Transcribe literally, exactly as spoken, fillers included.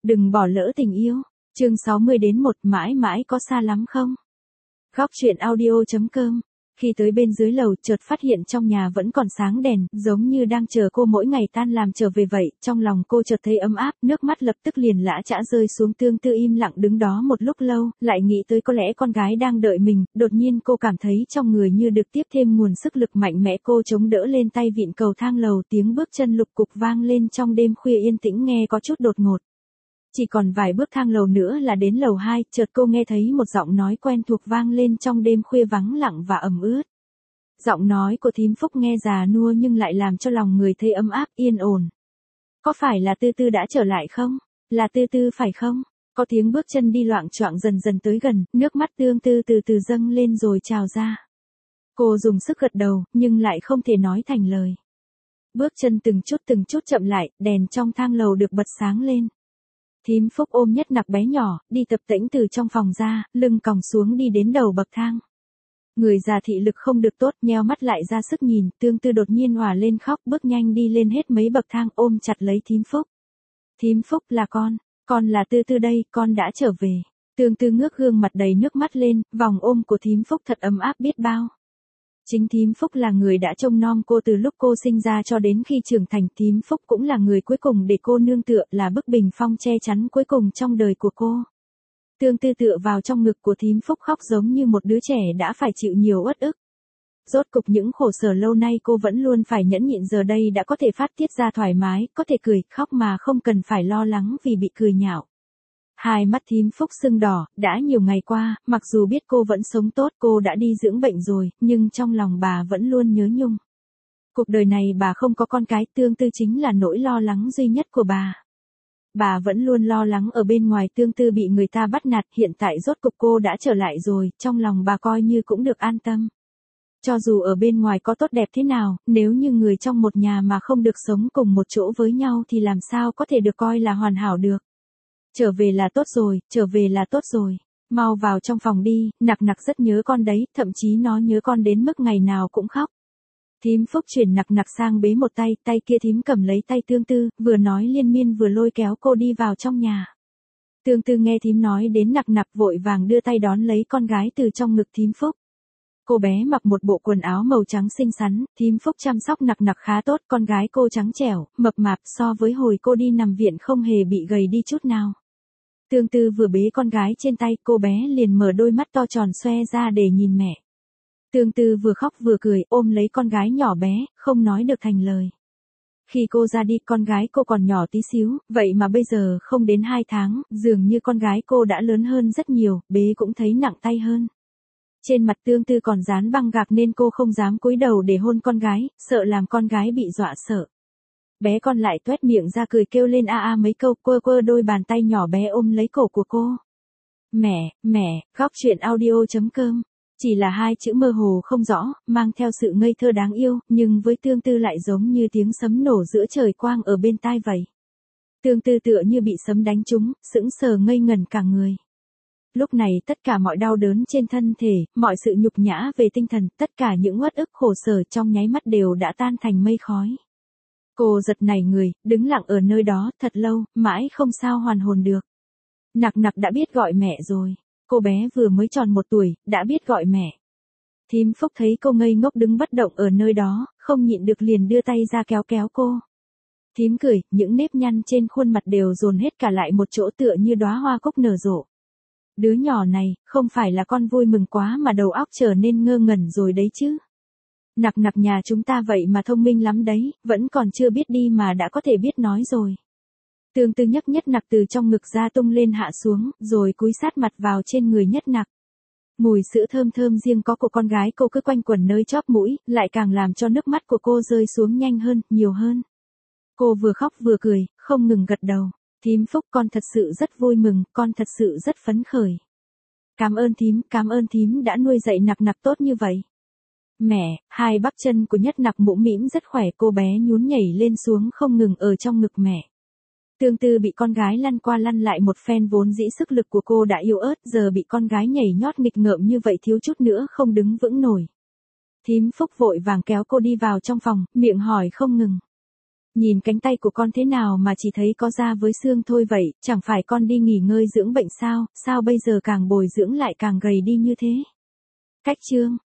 Đừng bỏ lỡ tình yêu. Chương sáu mươi đến một mãi mãi có xa lắm không? Góc truyện audio chấm com. Khi tới bên dưới lầu, chợt phát hiện trong nhà vẫn còn sáng đèn, giống như đang chờ cô mỗi ngày tan làm trở về vậy. Trong lòng cô chợt thấy ấm áp, nước mắt lập tức liền lã chã rơi xuống. Tương Tư im lặng đứng đó một lúc lâu, lại nghĩ tới có lẽ con gái đang đợi mình. Đột nhiên cô cảm thấy trong người như được tiếp thêm nguồn sức lực mạnh mẽ. Cô chống đỡ lên tay vịn cầu thang lầu, tiếng bước chân lục cục vang lên trong đêm khuya yên tĩnh nghe có chút đột ngột. Chỉ còn vài bước thang lầu nữa là đến lầu hai, chợt cô nghe thấy một giọng nói quen thuộc vang lên trong đêm khuya vắng lặng và ẩm ướt. Giọng nói của thím Phúc nghe già nua nhưng lại làm cho lòng người thấy ấm áp, yên ổn. Có phải là Tư Tư đã trở lại không? Là Tư Tư phải không? Có tiếng bước chân đi loạng choạng dần dần tới gần, nước mắt Tương Tư từ từ dâng lên rồi trào ra. Cô dùng sức gật đầu, nhưng lại không thể nói thành lời. Bước chân từng chút từng chút chậm lại, đèn trong thang lầu được bật sáng lên. Thím Phúc ôm Nhất Nặc bé nhỏ, đi tập tễnh từ trong phòng ra, lưng còng xuống đi đến đầu bậc thang. Người già thị lực không được tốt, nheo mắt lại ra sức nhìn, Tương Tư đột nhiên òa lên khóc, bước nhanh đi lên hết mấy bậc thang ôm chặt lấy thím Phúc. Thím Phúc là con, con là Tư Tư đây, con đã trở về. Tương Tư ngước gương mặt đầy nước mắt lên, vòng ôm của thím Phúc thật ấm áp biết bao. Chính thím Phúc là người đã trông nom cô từ lúc cô sinh ra cho đến khi trưởng thành. Thím Phúc cũng là người cuối cùng để cô nương tựa, là bức bình phong che chắn cuối cùng trong đời của cô. Tương Tư tựa vào trong ngực của thím Phúc khóc giống như một đứa trẻ đã phải chịu nhiều uất ức. Rốt cục những khổ sở lâu nay cô vẫn luôn phải nhẫn nhịn giờ đây đã có thể phát tiết ra thoải mái, có thể cười, khóc mà không cần phải lo lắng vì bị cười nhạo. Hai mắt thím Phúc sưng đỏ, đã nhiều ngày qua, mặc dù biết cô vẫn sống tốt, cô đã đi dưỡng bệnh rồi, nhưng trong lòng bà vẫn luôn nhớ nhung. Cuộc đời này bà không có con cái, Tương Tư chính là nỗi lo lắng duy nhất của bà. Bà vẫn luôn lo lắng ở bên ngoài Tương Tư bị người ta bắt nạt, hiện tại rốt cục cô đã trở lại rồi, trong lòng bà coi như cũng được an tâm. Cho dù ở bên ngoài có tốt đẹp thế nào, nếu như người trong một nhà mà không được sống cùng một chỗ với nhau thì làm sao có thể được coi là hoàn hảo được. Trở về là tốt rồi, trở về là tốt rồi. Mau vào trong phòng đi, Nặc Nặc rất nhớ con đấy, thậm chí nó nhớ con đến mức ngày nào cũng khóc. Thím Phúc chuyển Nặc Nặc sang bế một tay, tay kia thím cầm lấy tay Tương Tư, vừa nói liên miên vừa lôi kéo cô đi vào trong nhà. Tương Tư nghe thím nói đến Nặc Nặc vội vàng đưa tay đón lấy con gái từ trong ngực thím Phúc. Cô bé mặc một bộ quần áo màu trắng xinh xắn, thím Phúc chăm sóc Nặc Nặc khá tốt, con gái cô trắng trẻo, mập mạp so với hồi cô đi nằm viện không hề bị gầy đi chút nào. Tương Tư vừa bế con gái trên tay, cô bé liền mở đôi mắt to tròn xoe ra để nhìn mẹ. Tương Tư vừa khóc vừa cười, ôm lấy con gái nhỏ bé, không nói được thành lời. Khi cô ra đi, con gái cô còn nhỏ tí xíu, vậy mà bây giờ không đến hai tháng, dường như con gái cô đã lớn hơn rất nhiều, bế cũng thấy nặng tay hơn. Trên mặt Tương Tư còn dán băng gạc nên cô không dám cúi đầu để hôn con gái, sợ làm con gái bị dọa sợ. Bé con lại tuét miệng ra cười kêu lên a a mấy câu, quơ quơ đôi bàn tay nhỏ bé ôm lấy cổ của cô. Mẹ, mẹ, góc truyện audio chấm com. Chỉ là hai chữ mơ hồ không rõ, mang theo sự ngây thơ đáng yêu, nhưng với Tương Tư lại giống như tiếng sấm nổ giữa trời quang ở bên tai vậy. Tương Tư tựa như bị sấm đánh trúng, sững sờ ngây ngẩn cả người. Lúc này tất cả mọi đau đớn trên thân thể, mọi sự nhục nhã về tinh thần, tất cả những uất ức khổ sở trong nháy mắt đều đã tan thành mây khói. Cô giật nảy người, đứng lặng ở nơi đó thật lâu, mãi không sao hoàn hồn được. Nặc Nặc đã biết gọi mẹ rồi. Cô bé vừa mới tròn một tuổi, đã biết gọi mẹ. Thím Phúc thấy cô ngây ngốc đứng bất động ở nơi đó, không nhịn được liền đưa tay ra kéo kéo cô. Thím cười, những nếp nhăn trên khuôn mặt đều dồn hết cả lại một chỗ tựa như đóa hoa cúc nở rộ. Đứa nhỏ này, không phải là con vui mừng quá mà đầu óc trở nên ngơ ngẩn rồi đấy chứ. Nặc Nặc nhà chúng ta vậy mà thông minh lắm đấy, vẫn còn chưa biết đi mà đã có thể biết nói rồi. Tương Tư nhấc Nhất Nặc từ trong ngực ra tung lên hạ xuống, rồi cúi sát mặt vào trên người Nhất Nặc. Mùi sữa thơm thơm riêng có của con gái cô cứ quanh quẩn nơi chóp mũi, lại càng làm cho nước mắt của cô rơi xuống nhanh hơn, nhiều hơn. Cô vừa khóc vừa cười, không ngừng gật đầu. Thím Phúc, con thật sự rất vui mừng, con thật sự rất phấn khởi. Cảm ơn thím, cảm ơn thím đã nuôi dạy Nặc Nặc tốt như vậy. Mẹ, hai bắp chân của Nhất Nặc mũm mĩm rất khỏe, cô bé nhún nhảy lên xuống không ngừng ở trong ngực mẹ. Tương Tư bị con gái lăn qua lăn lại một phen, vốn dĩ sức lực của cô đã yếu ớt, giờ bị con gái nhảy nhót nghịch ngợm như vậy thiếu chút nữa không đứng vững nổi. Thím Phúc vội vàng kéo cô đi vào trong phòng, miệng hỏi không ngừng. Nhìn cánh tay của con thế nào mà chỉ thấy có da với xương thôi vậy, chẳng phải con đi nghỉ ngơi dưỡng bệnh sao, sao bây giờ càng bồi dưỡng lại càng gầy đi như thế? Cách chương